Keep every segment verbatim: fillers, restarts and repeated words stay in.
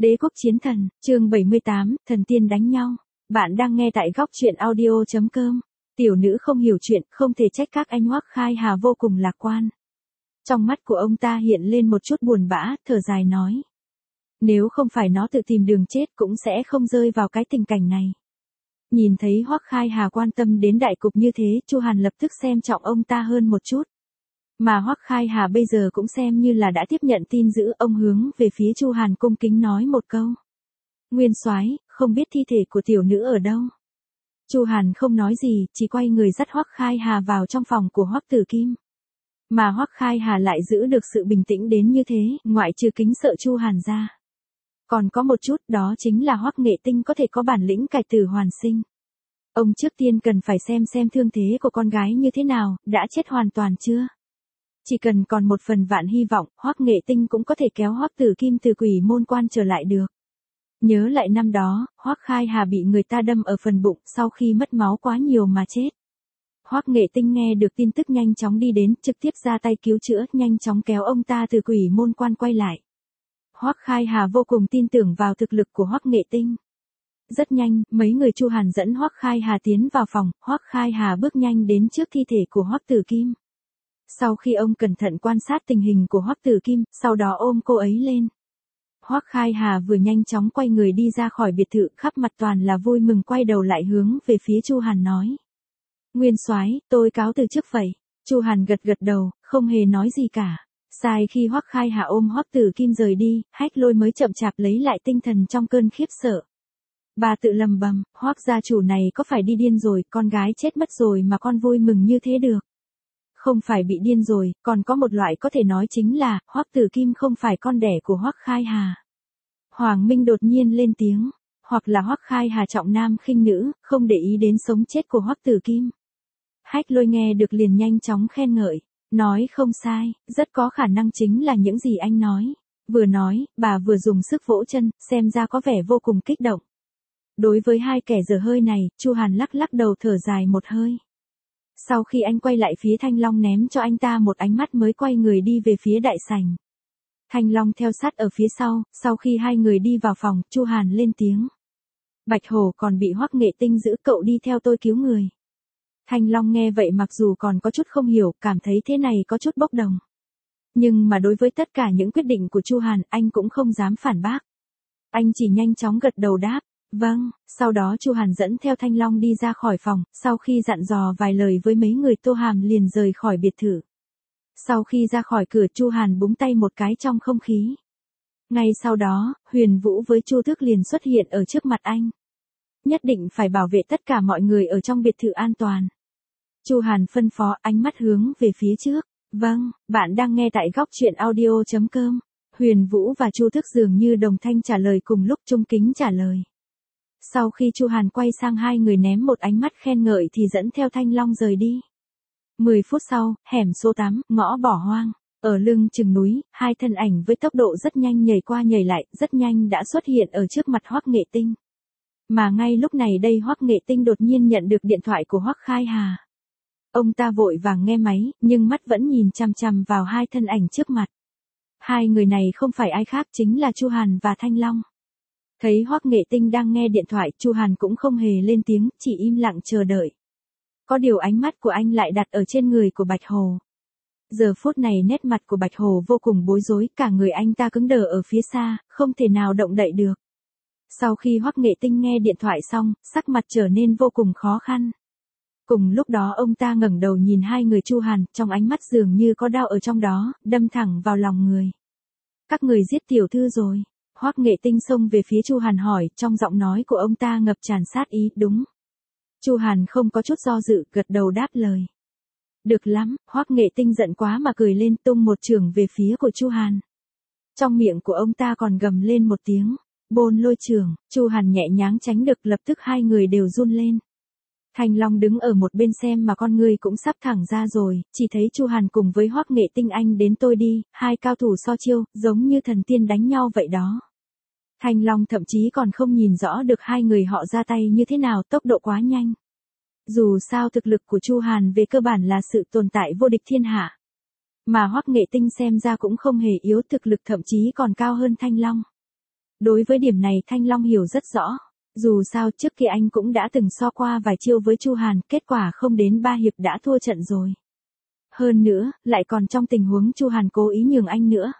Đế quốc chiến thần, chương bảy mươi tám, thần tiên đánh nhau. Bạn đang nghe tại góc truyện audio chấm com. Tiểu nữ không hiểu chuyện, không thể trách các anh Hoắc Khai Hà vô cùng lạc quan. Trong mắt của ông ta hiện lên một chút buồn bã, thở dài nói. Nếu không phải nó tự tìm đường chết cũng sẽ không rơi vào cái tình cảnh này. Nhìn thấy Hoắc Khai Hà quan tâm đến đại cục như thế, Chu Hàn lập tức xem trọng ông ta hơn một chút. Mà Hoắc Khai Hà bây giờ cũng xem như là đã tiếp nhận tin dữ, ông hướng về phía Chu Hàn cung kính nói một câu. Nguyên soái, không biết thi thể của tiểu nữ ở đâu. Chu Hàn không nói gì, chỉ quay người dắt Hoắc Khai Hà vào trong phòng của Hoắc Tử Kim. Mà Hoắc Khai Hà lại giữ được sự bình tĩnh đến như thế, ngoại trừ kính sợ Chu Hàn ra. Còn có một chút, đó chính là Hoắc Nghệ Tinh có thể có bản lĩnh cải tử hoàn sinh. Ông trước tiên cần phải xem xem thương thế của con gái như thế nào, đã chết hoàn toàn chưa? Chỉ cần còn một phần vạn hy vọng, Hoắc Nghệ Tinh cũng có thể kéo Hoắc Tử Kim từ quỷ môn quan trở lại được. Nhớ lại năm đó, Hoắc Khai Hà bị người ta đâm ở phần bụng sau khi mất máu quá nhiều mà chết. Hoắc Nghệ Tinh nghe được tin tức nhanh chóng đi đến, trực tiếp ra tay cứu chữa, nhanh chóng kéo ông ta từ quỷ môn quan quay lại. Hoắc Khai Hà vô cùng tin tưởng vào thực lực của Hoắc Nghệ Tinh. Rất nhanh, mấy người Chu Hàn dẫn Hoắc Khai Hà tiến vào phòng, Hoắc Khai Hà bước nhanh đến trước thi thể của Hoắc Tử Kim. Sau khi ông cẩn thận quan sát tình hình của Hoắc Tử Kim, sau đó ôm cô ấy lên. Hoắc Khai Hà vừa nhanh chóng quay người đi ra khỏi biệt thự, khắp mặt toàn là vui mừng, quay đầu lại hướng về phía Chu Hàn nói. Nguyên soái, tôi cáo từ trước vậy. Chu Hàn gật gật đầu, không hề nói gì cả. Sai khi Hoắc Khai Hà ôm Hoắc Tử Kim rời đi, Hách Lôi mới chậm chạp lấy lại tinh thần trong cơn khiếp sợ. Bà tự lầm bầm, Hoắc gia chủ này có phải đi điên rồi, con gái chết mất rồi mà con vui mừng như thế được. Không phải bị điên rồi, còn có một loại có thể nói chính là, Hoắc Tử Kim không phải con đẻ của Hoắc Khai Hà. Hoàng Minh đột nhiên lên tiếng, hoặc là Hoắc Khai Hà trọng nam khinh nữ, không để ý đến sống chết của Hoắc Tử Kim. Hách Lôi nghe được liền nhanh chóng khen ngợi, nói không sai, rất có khả năng chính là những gì anh nói. Vừa nói, bà vừa dùng sức vỗ chân, xem ra có vẻ vô cùng kích động. Đối với hai kẻ dở hơi này, Chu Hàn lắc lắc đầu thở dài một hơi. Sau khi anh quay lại phía Thanh Long ném cho anh ta một ánh mắt mới quay người đi về phía đại sảnh. Thanh Long theo sát ở phía sau, sau khi hai người đi vào phòng, Chu Hàn lên tiếng. Bạch Hổ còn bị Hoắc Nghệ Tinh giữ, cậu đi theo tôi cứu người. Thanh Long nghe vậy mặc dù còn có chút không hiểu, cảm thấy thế này có chút bốc đồng. Nhưng mà đối với tất cả những quyết định của Chu Hàn, anh cũng không dám phản bác. Anh chỉ nhanh chóng gật đầu đáp. Vâng, sau đó Chu Hàn dẫn theo Thanh Long đi ra khỏi phòng, sau khi dặn dò vài lời với mấy người Tô Hàm liền rời khỏi biệt thự. Sau khi ra khỏi cửa, Chu Hàn búng tay một cái trong không khí. Ngay sau đó, Huyền Vũ với Chu Thức liền xuất hiện ở trước mặt anh. Nhất định phải bảo vệ tất cả mọi người ở trong biệt thự an toàn. Chu Hàn phân phó, ánh mắt hướng về phía trước. Vâng, bạn đang nghe tại góc truyện audio chấm com. Huyền Vũ và Chu Thức dường như đồng thanh trả lời cùng lúc, trung kính trả lời. Sau khi Chu Hàn quay sang hai người ném một ánh mắt khen ngợi thì dẫn theo Thanh Long rời đi. mười phút sau, hẻm số tám, ngõ bỏ hoang. Ở lưng chừng núi, hai thân ảnh với tốc độ rất nhanh nhảy qua nhảy lại, rất nhanh đã xuất hiện ở trước mặt Hoắc Nghệ Tinh. Mà ngay lúc này đây Hoắc Nghệ Tinh đột nhiên nhận được điện thoại của Hoắc Khai Hà. Ông ta vội vàng nghe máy, nhưng mắt vẫn nhìn chằm chằm vào hai thân ảnh trước mặt. Hai người này không phải ai khác, chính là Chu Hàn và Thanh Long. Thấy Hoắc Nghệ Tinh đang nghe điện thoại, Chu Hàn cũng không hề lên tiếng, chỉ im lặng chờ đợi. Có điều ánh mắt của anh lại đặt ở trên người của Bạch Hồ. Giờ phút này nét mặt của Bạch Hồ vô cùng bối rối, cả người anh ta cứng đờ ở phía xa, không thể nào động đậy được. Sau khi Hoắc Nghệ Tinh nghe điện thoại xong, sắc mặt trở nên vô cùng khó khăn. Cùng lúc đó ông ta ngẩng đầu nhìn hai người Chu Hàn, trong ánh mắt dường như có đau ở trong đó, đâm thẳng vào lòng người. Các người giết tiểu thư rồi. Hoắc Nghệ Tinh xông về phía Chu Hàn hỏi, trong giọng nói của ông ta ngập tràn sát ý, đúng. Chu Hàn không có chút do dự, gật đầu đáp lời. Được lắm, Hoắc Nghệ Tinh giận quá mà cười lên, tung một chưởng về phía của Chu Hàn. Trong miệng của ông ta còn gầm lên một tiếng, Bôn Lôi chưởng. Chu Hàn nhẹ nhàng tránh được, lập tức hai người đều run lên. Thanh Long đứng ở một bên xem mà con người cũng sắp thẳng ra rồi, chỉ thấy Chu Hàn cùng với Hoắc Nghệ Tinh anh đến tôi đi, hai cao thủ so chiêu, giống như thần tiên đánh nhau vậy đó. Thanh Long thậm chí còn không nhìn rõ được hai người họ ra tay như thế nào, tốc độ quá nhanh. Dù sao thực lực của Chu Hàn về cơ bản là sự tồn tại vô địch thiên hạ. Mà Hoắc Nghệ Tinh xem ra cũng không hề yếu, thực lực thậm chí còn cao hơn Thanh Long. Đối với điểm này Thanh Long hiểu rất rõ. Dù sao trước kia anh cũng đã từng so qua vài chiêu với Chu Hàn, kết quả không đến ba hiệp đã thua trận rồi. Hơn nữa, lại còn trong tình huống Chu Hàn cố ý nhường anh nữa.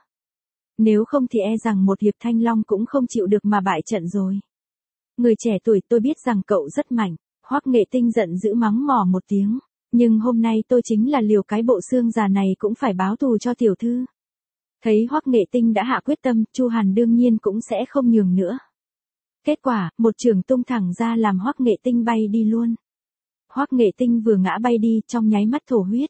Nếu không thì e rằng một hiệp Thanh Long cũng không chịu được mà bại trận rồi. Người trẻ tuổi, tôi biết rằng cậu rất mạnh. Hoắc Nghệ Tinh giận dữ mắng mỏ một tiếng. Nhưng hôm nay tôi chính là liều cái bộ xương già này cũng phải báo thù cho tiểu thư. Thấy Hoắc Nghệ Tinh đã hạ quyết tâm, Chu Hàn đương nhiên cũng sẽ không nhường nữa. Kết quả, một chưởng tung thẳng ra làm Hoắc Nghệ Tinh bay đi luôn. Hoắc Nghệ Tinh vừa ngã bay đi, trong nháy mắt thổ huyết.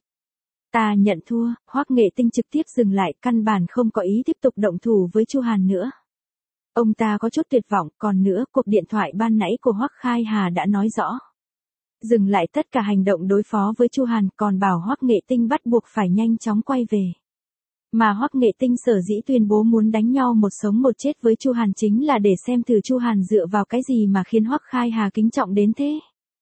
Ta nhận thua. Hoắc Nghệ Tinh trực tiếp dừng lại, căn bản không có ý tiếp tục động thủ với Chu Hàn nữa. Ông ta có chút tuyệt vọng, còn nữa, cuộc điện thoại ban nãy của Hoắc Khai Hà đã nói rõ. Dừng lại tất cả hành động đối phó với Chu Hàn, còn bảo Hoắc Nghệ Tinh bắt buộc phải nhanh chóng quay về. Mà Hoắc Nghệ Tinh sở dĩ tuyên bố muốn đánh nhau một sống một chết với Chu Hàn chính là để xem thử Chu Hàn dựa vào cái gì mà khiến Hoắc Khai Hà kính trọng đến thế.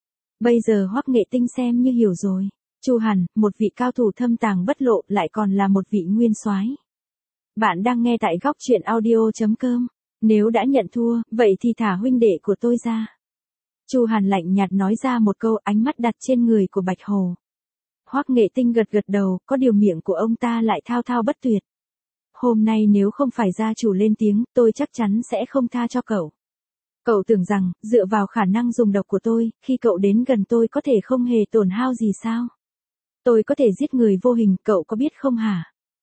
Bây giờ Hoắc Nghệ Tinh xem như hiểu rồi. Chu Hàn, một vị cao thủ thâm tàng bất lộ, lại còn là một vị nguyên soái. Bạn đang nghe tại góc truyện audio chấm com. Nếu đã nhận thua, vậy thì thả huynh đệ của tôi ra. Chu Hàn lạnh nhạt nói ra một câu, ánh mắt đặt trên người của Bạch Hồ. Hoắc Nghệ Tinh gật gật đầu, có điều miệng của ông ta lại thao thao bất tuyệt. Hôm nay nếu không phải gia chủ lên tiếng, tôi chắc chắn sẽ không tha cho cậu. Cậu tưởng rằng, dựa vào khả năng dùng độc của tôi, khi cậu đến gần tôi có thể không hề tổn hao gì sao? Tôi có thể giết người vô hình, cậu có biết không hả?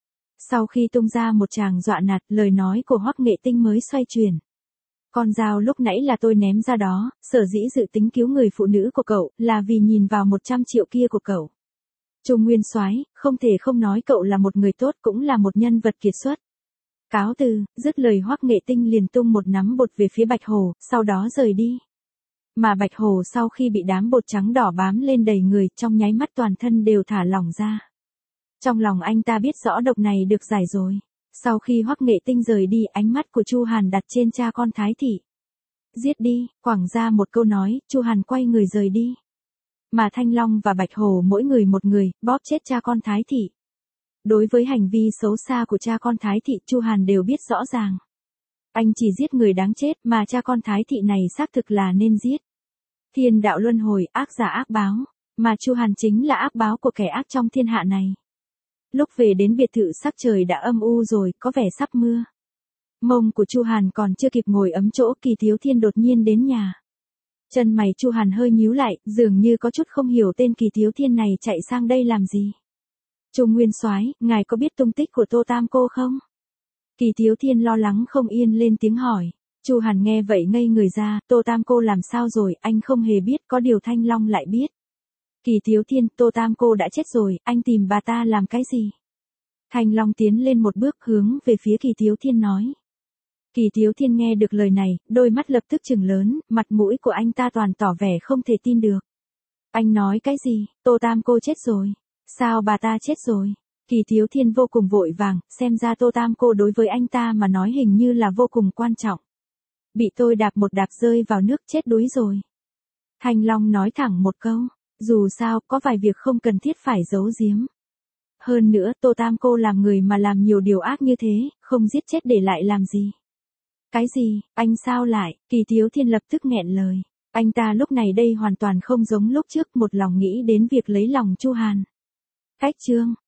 Sau khi tung ra một tràng dọa nạt, lời nói của Hoắc Nghệ Tinh mới xoay chuyển. Con dao lúc nãy là tôi ném ra đó, sở dĩ dự tính cứu người phụ nữ của cậu, là vì nhìn vào một trăm triệu kia của cậu. Chu Nguyên Soái, không thể không nói cậu là một người tốt, cũng là một nhân vật kiệt xuất. Cáo từ, dứt lời Hoắc Nghệ Tinh liền tung một nắm bột về phía Bạch Hồ, sau đó rời đi. Mà Bạch Hồ sau khi bị đám bột trắng đỏ bám lên đầy người, trong nháy mắt toàn thân đều thả lỏng ra. Trong lòng anh ta biết rõ độc này được giải rồi. Sau khi Hoắc Nghệ Tinh rời đi, ánh mắt của Chu Hàn đặt trên cha con Thái thị. Giết đi, quẳng ra một câu nói, Chu Hàn quay người rời đi. Mà Thanh Long và Bạch Hồ mỗi người một người, bóp chết cha con Thái thị. Đối với hành vi xấu xa của cha con Thái thị, Chu Hàn đều biết rõ ràng. Anh chỉ giết người đáng chết, mà cha con Thái thị này xác thực là nên giết. Thiên đạo luân hồi, ác giả ác báo, mà Chu Hàn chính là ác báo của kẻ ác trong thiên hạ này. Lúc về đến biệt thự sắc trời đã âm u rồi, có vẻ sắp mưa. Mông của Chu Hàn còn chưa kịp ngồi ấm chỗ, Kỳ Thiếu Thiên đột nhiên đến nhà. Chân mày Chu Hàn hơi nhíu lại, dường như có chút không hiểu tên Kỳ Thiếu Thiên này chạy sang đây làm gì. Chu Nguyên Soái, ngài có biết tung tích của Tô Tam cô không? Kỳ Thiếu Thiên lo lắng không yên lên tiếng hỏi. Chu Hàn nghe vậy ngây người ra, Tô Tam cô làm sao rồi, anh không hề biết, có điều Thanh Long lại biết. Kỳ Thiếu Thiên, Tô Tam cô đã chết rồi, anh tìm bà ta làm cái gì? Thanh Long tiến lên một bước hướng về phía Kỳ Thiếu Thiên nói. Kỳ Thiếu Thiên nghe được lời này, đôi mắt lập tức trừng lớn, mặt mũi của anh ta toàn tỏ vẻ không thể tin được. Anh nói cái gì, Tô Tam cô chết rồi? Sao bà ta chết rồi? Kỳ Thiếu Thiên vô cùng vội vàng, xem ra Tô Tam cô đối với anh ta mà nói hình như là vô cùng quan trọng. Bị tôi đạp một đạp rơi vào nước chết đuối rồi. Thanh Long nói thẳng một câu, dù sao có vài việc không cần thiết phải giấu giếm. Hơn nữa Tô Tam cô làm người mà làm nhiều điều ác như thế, không giết chết để lại làm gì? Cái gì, anh sao lại? Kỳ Thiếu Thiên lập tức nghẹn lời. Anh ta lúc này đây hoàn toàn không giống lúc trước, một lòng nghĩ đến việc lấy lòng Chu Hàn. Cách chương